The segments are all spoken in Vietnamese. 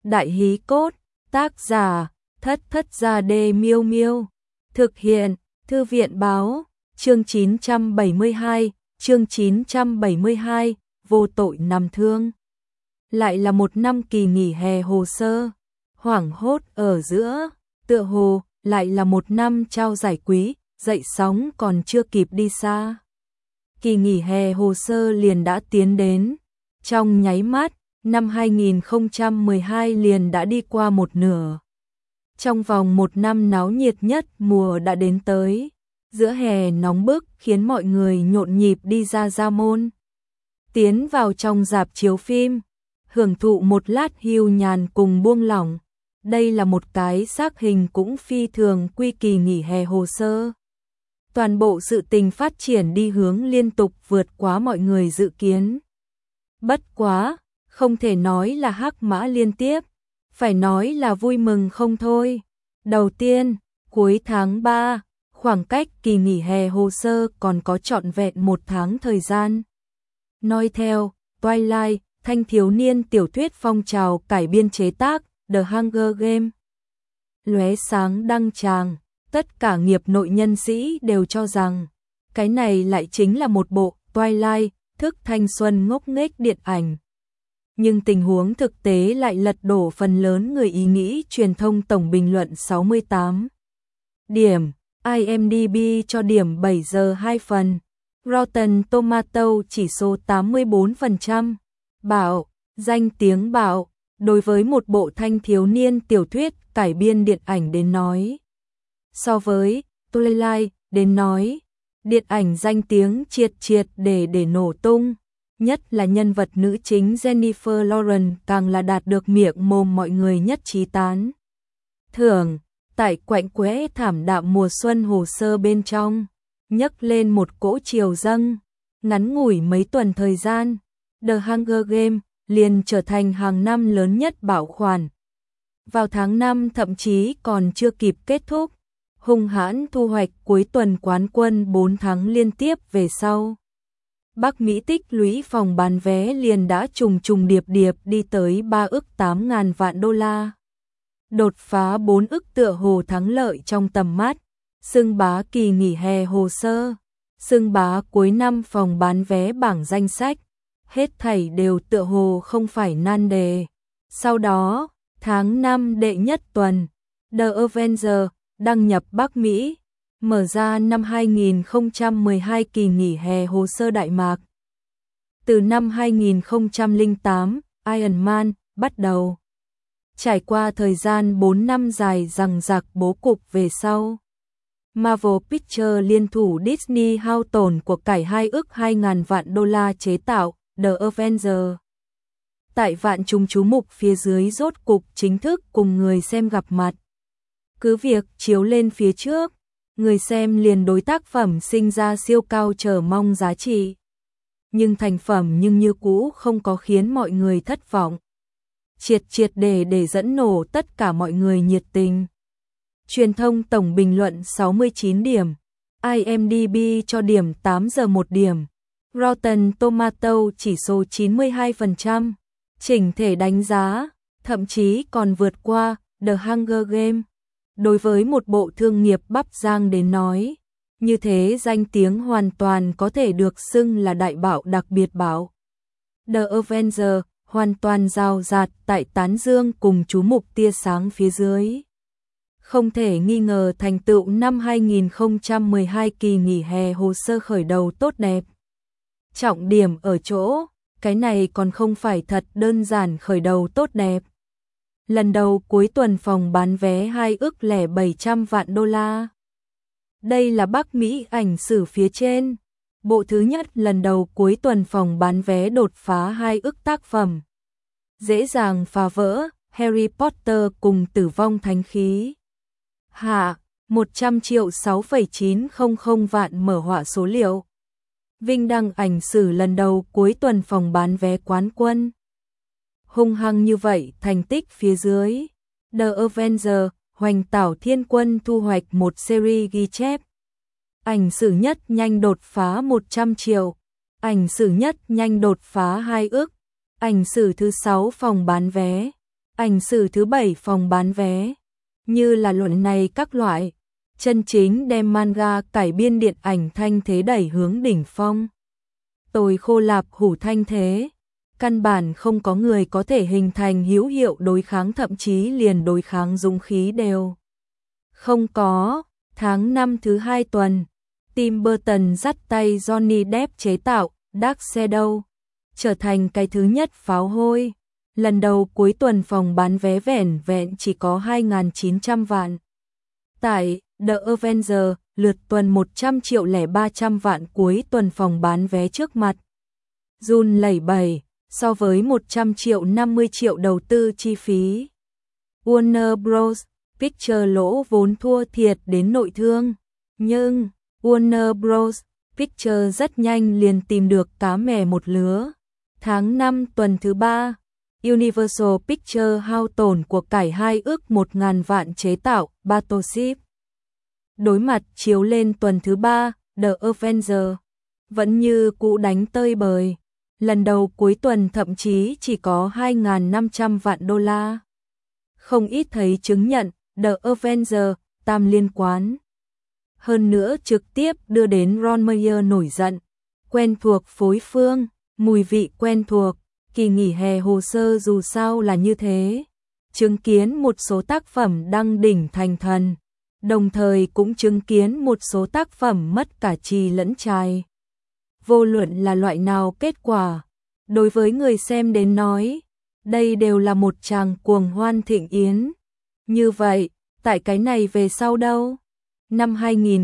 Đại hí cốt, tác giả, Thất Thất Gia Đê Miêu Miêu. Thực hiện, Thư viện báo, chương 972, vô tội nằm thương. Lại là một năm kỳ nghỉ hè hồ sơ, hoảng hốt ở giữa, tựa hồ, lại là một năm trao giải quý, dậy sóng còn chưa kịp đi xa. Kỳ nghỉ hè hồ sơ liền đã tiến đến, trong nháy mắt, năm 2012 liền đã đi qua một nửa. Trong vòng một năm náo nhiệt nhất mùa đã đến tới, giữa hè nóng bức khiến mọi người nhộn nhịp đi ra môn. Tiến vào trong rạp chiếu phim, hưởng thụ một lát hưu nhàn cùng buông lỏng. Đây là một cái xác hình cũng phi thường quy kỳ nghỉ hè hồ sơ. Toàn bộ sự tình phát triển đi hướng liên tục vượt quá mọi người dự kiến. Bất quá, không thể nói là hắc mã liên tiếp, phải nói là vui mừng không thôi. Đầu tiên, cuối tháng 3, khoảng cách kỳ nghỉ hè hồ sơ còn có trọn vẹn một tháng thời gian. Nói theo, Twilight, thanh thiếu niên tiểu thuyết phong trào cải biên chế tác, The Hunger Games. Lóe sáng đăng tràng, tất cả nghiệp nội nhân sĩ đều cho rằng, cái này lại chính là một bộ Twilight, thức thanh xuân ngốc nghếch điện ảnh. Nhưng tình huống thực tế lại lật đổ phần lớn người ý nghĩ truyền thông tổng bình luận 68 điểm, IMDb cho điểm 7 giờ 2 phần, Rotten Tomato chỉ số 84%, bảo, danh tiếng bảo, đối với một bộ thanh thiếu niên tiểu thuyết cải biên điện ảnh đến nói. So với Twilight đến nói, điện ảnh danh tiếng triệt để nổ tung. Nhất là nhân vật nữ chính Jennifer Lawrence càng là đạt được miệng mồm mọi người nhất trí tán. Thưởng, tại quạnh quẽ thảm đạm mùa xuân hồ sơ bên trong, nhấc lên một cỗ triều dâng, ngắn ngủi mấy tuần thời gian, The Hunger Games liền trở thành hàng năm lớn nhất bảo khoản. Vào tháng 5 thậm chí còn chưa kịp kết thúc, hung hãn thu hoạch cuối tuần quán quân 4 tháng liên tiếp về sau. Bắc Mỹ tích lũy phòng bán vé liền đã trùng điệp đi tới 3 ức 8 ngàn vạn đô la. Đột phá 4 ức tựa hồ thắng lợi trong tầm mắt, xưng bá kỳ nghỉ hè hồ sơ, xưng bá cuối năm phòng bán vé bảng danh sách, hết thảy đều tựa hồ không phải nan đề. Sau đó, tháng 5 đệ nhất tuần, The Avengers đăng nhập Bắc Mỹ, mở ra năm 2012 kỳ nghỉ hè hồ sơ Đại Mạc. Từ năm 2008, Iron Man bắt đầu. Trải qua thời gian 4 năm dài dằng dặc bố cục về sau, Marvel Pictures liên thủ Disney hao tổn của cải 2 ức 2 ngàn vạn đô la chế tạo The Avengers. Tại vạn chúng chú mục phía dưới rốt cục chính thức cùng người xem gặp mặt. Cứ việc chiếu lên phía trước, người xem liền đối tác phẩm sinh ra siêu cao chờ mong giá trị. Nhưng thành phẩm như cũ không có khiến mọi người thất vọng. Triệt để dẫn nổ tất cả mọi người nhiệt tình. Truyền thông tổng bình luận 69 điểm, IMDb cho điểm 8 giờ 1 điểm, Rotten Tomato chỉ số 92%, chỉnh thể đánh giá, thậm chí còn vượt qua The Hunger Games. Đối với một bộ thương nghiệp bắp rang đến nói, như thế danh tiếng hoàn toàn có thể được xưng là đại bạo đặc biệt bạo. The Avengers hoàn toàn rào rạt tại tán dương cùng chú mục tia sáng phía dưới. Không thể nghi ngờ thành tựu năm 2012 kỳ nghỉ hè hồ sơ khởi đầu tốt đẹp. Trọng điểm ở chỗ, cái này còn không phải thật đơn giản khởi đầu tốt đẹp. Lần đầu cuối tuần phòng bán vé 2 ức lẻ 700 vạn đô la. Đây là Bắc Mỹ ảnh sử phía trên. Bộ thứ nhất lần đầu cuối tuần phòng bán vé đột phá 2 ức tác phẩm. Dễ dàng phá vỡ Harry Potter cùng Tử vong thánh khí. Hạ, 100 triệu 6,900 vạn mở họa số liệu. Vinh đăng ảnh sử lần đầu cuối tuần phòng bán vé quán quân. Hung hăng như vậy thành tích phía dưới, The Avengers, hoành tảo thiên quân thu hoạch một series ghi chép. Ảnh sử nhất nhanh đột phá 100 triệu, ảnh sử nhất nhanh đột phá 2 ức, ảnh sử thứ 6 phòng bán vé, Ảnh sử thứ 7 phòng bán vé. Như là luận này các loại, chân chính đem manga cải biên điện ảnh thanh thế đẩy hướng đỉnh phong. Tồi khô lạp hủ thanh thế, căn bản không có người có thể hình thành hữu hiệu đối kháng, thậm chí liền đối kháng dũng khí đều không có. Tháng 5 thứ 2 tuần, Tim Burton dắt tay Johnny Depp chế tạo Dark Shadow, trở thành cái thứ nhất pháo hôi. Lần đầu cuối tuần phòng bán vé vẻn vẹn chỉ có 2.900 vạn. Tại The Avenger, lượt tuần 100 triệu lẻ 300 vạn, cuối tuần phòng bán vé trước mặt run lẩy bẩy so với 100 triệu 50 triệu đầu tư chi phí. Warner Bros. Pictures lỗ vốn thua thiệt đến nội thương, nhưng Warner Bros. Pictures rất nhanh liền tìm được cá mè một lứa. Tháng 5 tuần thứ 3, Universal Pictures hao tổn của cải 2 ước 1.000 vạn chế tạo Battleship. Đối mặt chiếu lên tuần thứ 3, The Avenger vẫn như cũ đánh tơi bời. Lần đầu cuối tuần thậm chí chỉ có 2.500 vạn đô la. Không ít thấy chứng nhận The Avenger tam liên quan. Hơn nữa trực tiếp đưa đến Ron Meyer nổi giận. Quen thuộc phối phương, mùi vị quen thuộc, kỳ nghỉ hè hồ sơ dù sao là như thế. Chứng kiến một số tác phẩm đăng đỉnh thành thần, đồng thời cũng chứng kiến một số tác phẩm mất cả trì lẫn trài. Vô luận là loại nào kết quả, đối với người xem đến nói, đây đều là một tràng cuồng hoan thịnh yến. Như vậy, tại cái này về sau đâu? Năm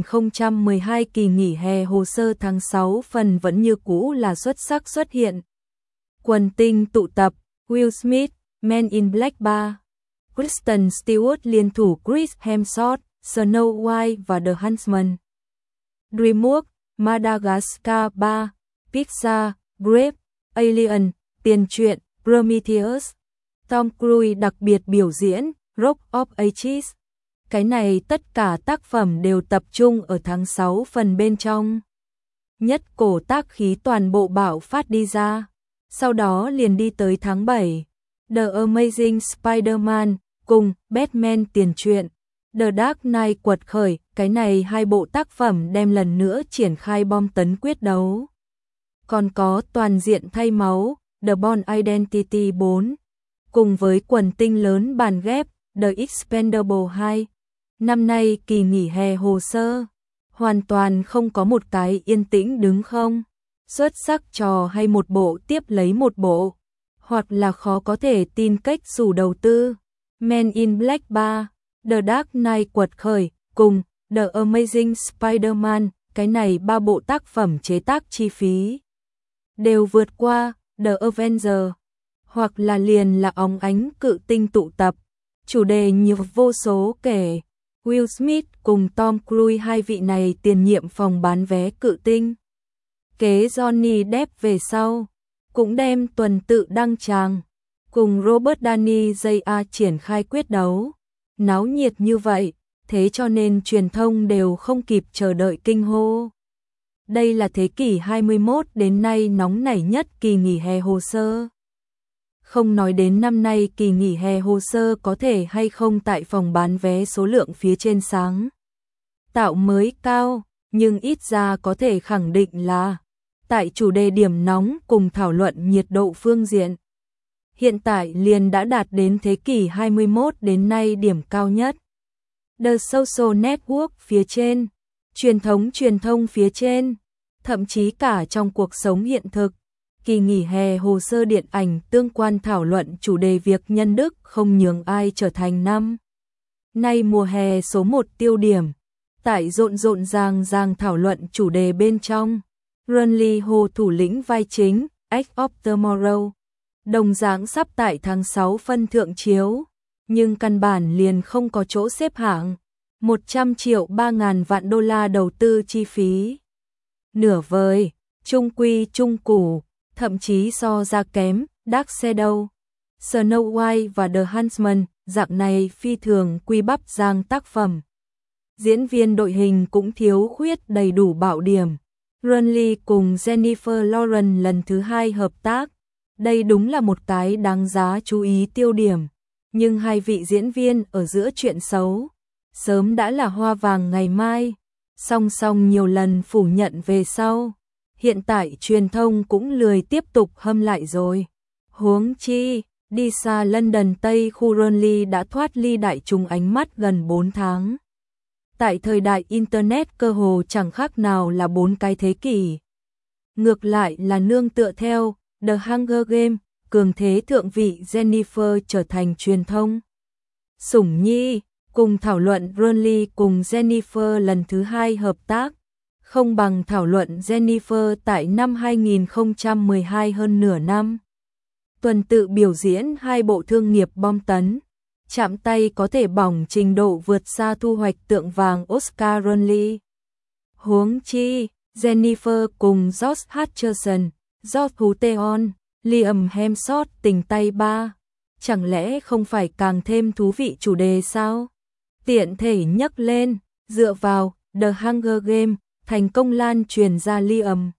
2012 kỳ nghỉ hè hồ sơ tháng 6 phần vẫn như cũ là xuất sắc xuất hiện. Quần tinh tụ tập, Will Smith, Men in Black 3, Kristen Stewart liên thủ Chris Hemsworth, Snow White và The Huntsman. DreamWorks, Madagascar 3, Pixar, Brave, Alien, tiền truyện, Prometheus. Tom Cruise đặc biệt biểu diễn, Rock of Ages. Cái này tất cả tác phẩm đều tập trung ở tháng 6 phần bên trong. Nhất cổ tác khí toàn bộ bạo phát đi ra. Sau đó liền đi tới tháng 7. The Amazing Spider-Man cùng Batman tiền truyện. The Dark Knight quật khởi, cái này hai bộ tác phẩm đem lần nữa triển khai bom tấn quyết đấu. Còn có toàn diện thay máu, The Bourne Identity 4, cùng với quần tinh lớn bàn ghép, The Expendables 2. Năm nay kỳ nghỉ hè hồ sơ, hoàn toàn không có một cái yên tĩnh đứng không. Xuất sắc trò hay một bộ tiếp lấy một bộ, hoặc là khó có thể tin cách xù đầu tư. Men in Black 3, The Dark Knight quật khởi, cùng The Amazing Spider-Man, cái này ba bộ tác phẩm chế tác chi phí đều vượt qua The Avenger, hoặc là liền là óng ánh cự tinh tụ tập, chủ đề nhiều vô số kể. Will Smith cùng Tom Cruise, hai vị này tiền nhiệm phòng bán vé cự tinh. Kế Johnny Depp về sau, cũng đem tuần tự đăng tràng, cùng Robert Downey Jr. triển khai quyết đấu. Náo nhiệt như vậy, thế cho nên truyền thông đều không kịp chờ đợi kinh hô. Đây là thế kỷ 21 đến nay nóng nảy nhất kỳ nghỉ hè hồ sơ. Không nói đến năm nay kỳ nghỉ hè hồ sơ có thể hay không tại phòng bán vé số lượng phía trên sáng tạo mới cao, nhưng ít ra có thể khẳng định là tại chủ đề điểm nóng cùng thảo luận nhiệt độ phương diện, hiện tại liền đã đạt đến thế kỷ 21 đến nay điểm cao nhất. The Social Network phía trên, truyền thông phía trên, thậm chí cả trong cuộc sống hiện thực. Kỳ nghỉ hè hồ sơ điện ảnh tương quan thảo luận chủ đề việc nhân đức không nhường ai trở thành năm nay mùa hè số 1 tiêu điểm. Tại rộn ràng thảo luận chủ đề bên trong, Ronnie Ho thủ lĩnh vai chính, Edge of Tomorrow, đồng dạng sắp tại tháng 6 phân thượng chiếu, nhưng căn bản liền không có chỗ xếp hạng. 100 triệu 3.000 vạn đô la đầu tư chi phí. Nửa vời, trung quy trung củ, thậm chí so ra kém, Dark Shadow, Snow White và The Huntsman, dạng này phi thường quy bắp giang tác phẩm. Diễn viên đội hình cũng thiếu khuyết đầy đủ bạo điểm. Ronnie cùng Jennifer Lawrence lần thứ 2 hợp tác. Đây đúng là một cái đáng giá chú ý tiêu điểm. Nhưng hai vị diễn viên ở giữa chuyện xấu, sớm đã là hoa vàng ngày mai, song song nhiều lần phủ nhận về sau. Hiện tại truyền thông cũng lười tiếp tục hâm lại rồi. Huống chi, đi xa London Tây khu Burnley đã thoát ly đại chúng ánh mắt gần 4 tháng. Tại thời đại Internet cơ hồ chẳng khác nào là 4 cái thế kỷ. Ngược lại là nương tựa theo The Hunger Games, cường thế thượng vị Jennifer trở thành truyền thông sủng nhi, cùng thảo luận Burnley cùng Jennifer lần thứ 2 hợp tác, không bằng thảo luận Jennifer tại năm 2012 hơn nửa năm. Tuần tự biểu diễn hai bộ thương nghiệp bom tấn, chạm tay có thể bỏng trình độ vượt xa thu hoạch tượng vàng Oscar Burnley. Huống chi, Jennifer cùng Josh Hutcherson, George Houghton, Liam Hemsworth tình tay ba, chẳng lẽ không phải càng thêm thú vị chủ đề sao? Tiện thể nhắc lên, dựa vào The Hunger Games, thành công lan truyền ra Liam.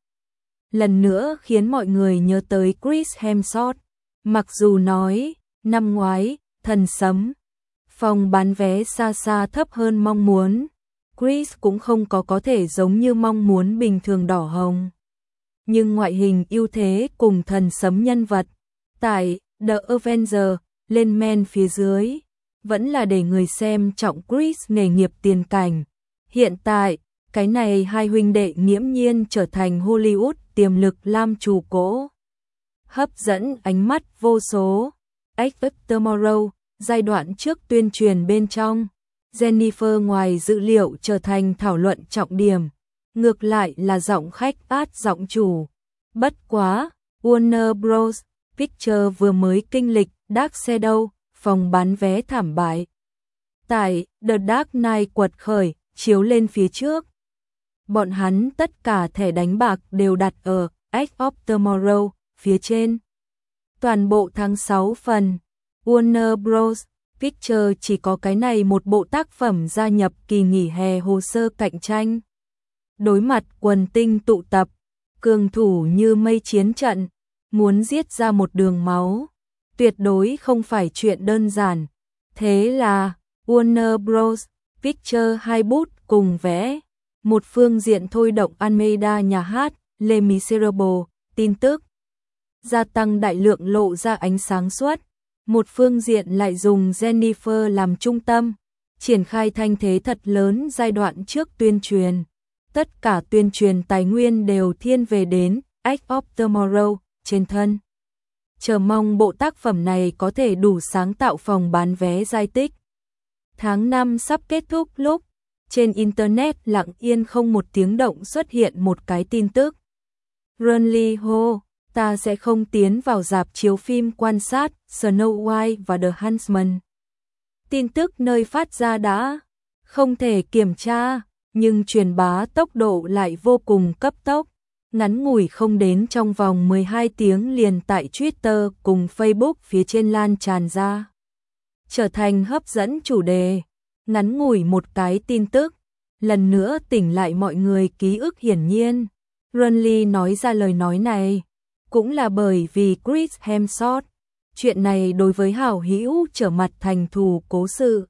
Lần nữa khiến mọi người nhớ tới Chris Hemsworth, mặc dù nói, năm ngoái, thần sấm, phòng bán vé xa xa thấp hơn mong muốn, Chris cũng không có thể giống như mong muốn bình thường đỏ hồng. Nhưng ngoại hình ưu thế cùng thần sấm nhân vật, tại The Avengers, lên men phía dưới, vẫn là để người xem trọng Chris nghề nghiệp tiền cảnh. Hiện tại, cái này hai huynh đệ nghiễm nhiên trở thành Hollywood tiềm lực lam chủ cỗ. Hấp dẫn ánh mắt vô số. Expect Tomorrow, giai đoạn trước tuyên truyền bên trong, Jennifer ngoài dữ liệu trở thành thảo luận trọng điểm, ngược lại là giọng khách át giọng chủ. Bất quá, Warner Bros. Pictures vừa mới kinh lịch Dark Shadow, phòng bán vé thảm bại. Tại The Dark Knight quật khởi, chiếu lên phía trước. Bọn hắn tất cả thẻ đánh bạc đều đặt ở Edge of Tomorrow, phía trên. Toàn bộ tháng 6 phần, Warner Bros. Pictures chỉ có cái này một bộ tác phẩm gia nhập kỳ nghỉ hè hồ sơ cạnh tranh. Đối mặt quần tinh tụ tập, cường thủ như mây chiến trận, muốn giết ra một đường máu, tuyệt đối không phải chuyện đơn giản. Thế là, Warner Bros. Pictures hai bút cùng vẽ, một phương diện thôi động Almeida nhà hát, Les Miserables, tin tức gia tăng đại lượng lộ ra ánh sáng suốt, một phương diện lại dùng Jennifer làm trung tâm, triển khai thanh thế thật lớn giai đoạn trước tuyên truyền. Tất cả tuyên truyền tài nguyên đều thiên về đến Edge of Tomorrow trên thân. Chờ mong bộ tác phẩm này có thể đủ sáng tạo phòng bán vé giai tích. Tháng 5 sắp kết thúc lúc, trên Internet lặng yên không một tiếng động xuất hiện một cái tin tức. Burnley hô, ta sẽ không tiến vào rạp chiếu phim quan sát Snow White và The Huntsman. Tin tức nơi phát ra đã không thể kiểm tra, nhưng truyền bá tốc độ lại vô cùng cấp tốc. Ngắn ngủi không đến trong vòng 12 tiếng liền tại Twitter cùng Facebook phía trên lan tràn ra. Trở thành hấp dẫn chủ đề, ngắn ngủi một cái tin tức, lần nữa tỉnh lại mọi người ký ức hiển nhiên. Burnley nói ra lời nói này, cũng là bởi vì Chris Hemsworth. Chuyện này đối với hảo hữu trở mặt thành thù cố sự.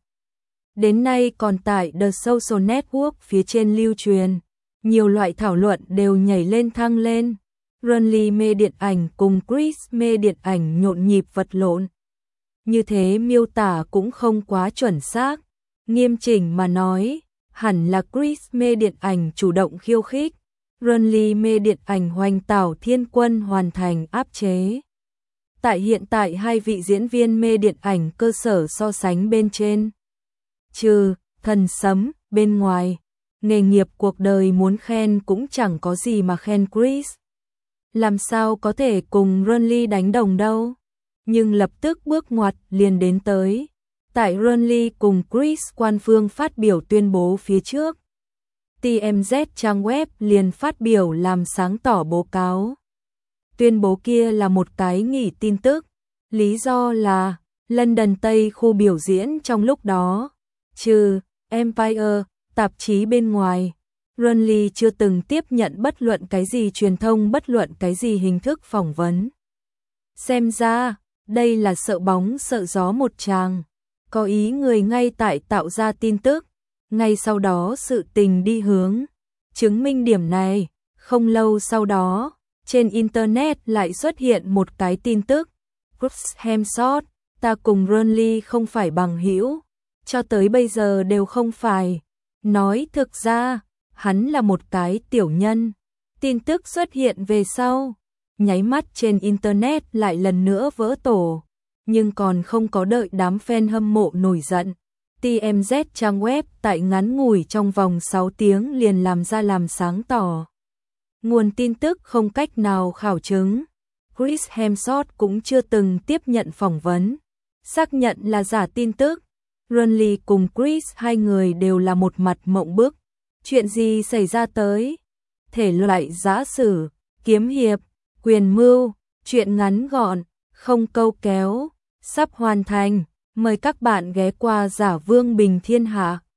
Đến nay còn tại The Social Network phía trên lưu truyền, nhiều loại thảo luận đều nhảy lên thăng lên. Burnley mê điện ảnh cùng Chris mê điện ảnh nhộn nhịp vật lộn. Như thế miêu tả cũng không quá chuẩn xác. Nghiêm chỉnh mà nói, hẳn là Chris mê điện ảnh chủ động khiêu khích. Burnley mê điện ảnh hoành tảo thiên quân hoàn thành áp chế. Tại hiện tại hai vị diễn viên mê điện ảnh cơ sở so sánh bên trên. Trừ thần sấm bên ngoài, nghề nghiệp cuộc đời muốn khen cũng chẳng có gì mà khen Chris. Làm sao có thể cùng Burnley đánh đồng đâu. Nhưng lập tức bước ngoặt liền đến tới. Tại Burnley cùng Chris quan phương phát biểu tuyên bố phía trước, TMZ trang web liền phát biểu làm sáng tỏ báo cáo. Tuyên bố kia là một cái nghỉ tin tức, lý do là London Tây khu biểu diễn trong lúc đó, trừ Empire, tạp chí bên ngoài, Burnley chưa từng tiếp nhận bất luận cái gì truyền thông, bất luận cái gì hình thức phỏng vấn. Xem ra, Đây là sợ bóng sợ gió một tràng, có ý người ngay tại tạo ra tin tức, ngay sau đó sự tình đi hướng chứng minh điểm này. Không lâu sau đó, trên Internet lại xuất hiện một cái tin tức. Chris Hemsworth, ta cùng Burnley không phải bằng hữu, cho tới bây giờ đều không phải. Nói thực ra, hắn là một cái tiểu nhân. Tin tức xuất hiện về sau, nháy mắt trên Internet lại lần nữa vỡ tổ. Nhưng còn không có đợi đám fan hâm mộ nổi giận, TMZ trang web tại ngắn ngủi trong vòng 6 tiếng liền làm sáng tỏ. Nguồn tin tức không cách nào khảo chứng. Chris Hemsworth cũng chưa từng tiếp nhận phỏng vấn, xác nhận là giả tin tức. Burnley cùng Chris hai người đều là một mặt mộng bức. Chuyện gì xảy ra tới? Thể loại giã sử, kiếm hiệp, quyền mưu, chuyện ngắn gọn, không câu kéo, sắp hoàn thành. Mời các bạn ghé qua Giả Vương Bình Thiên Hạ.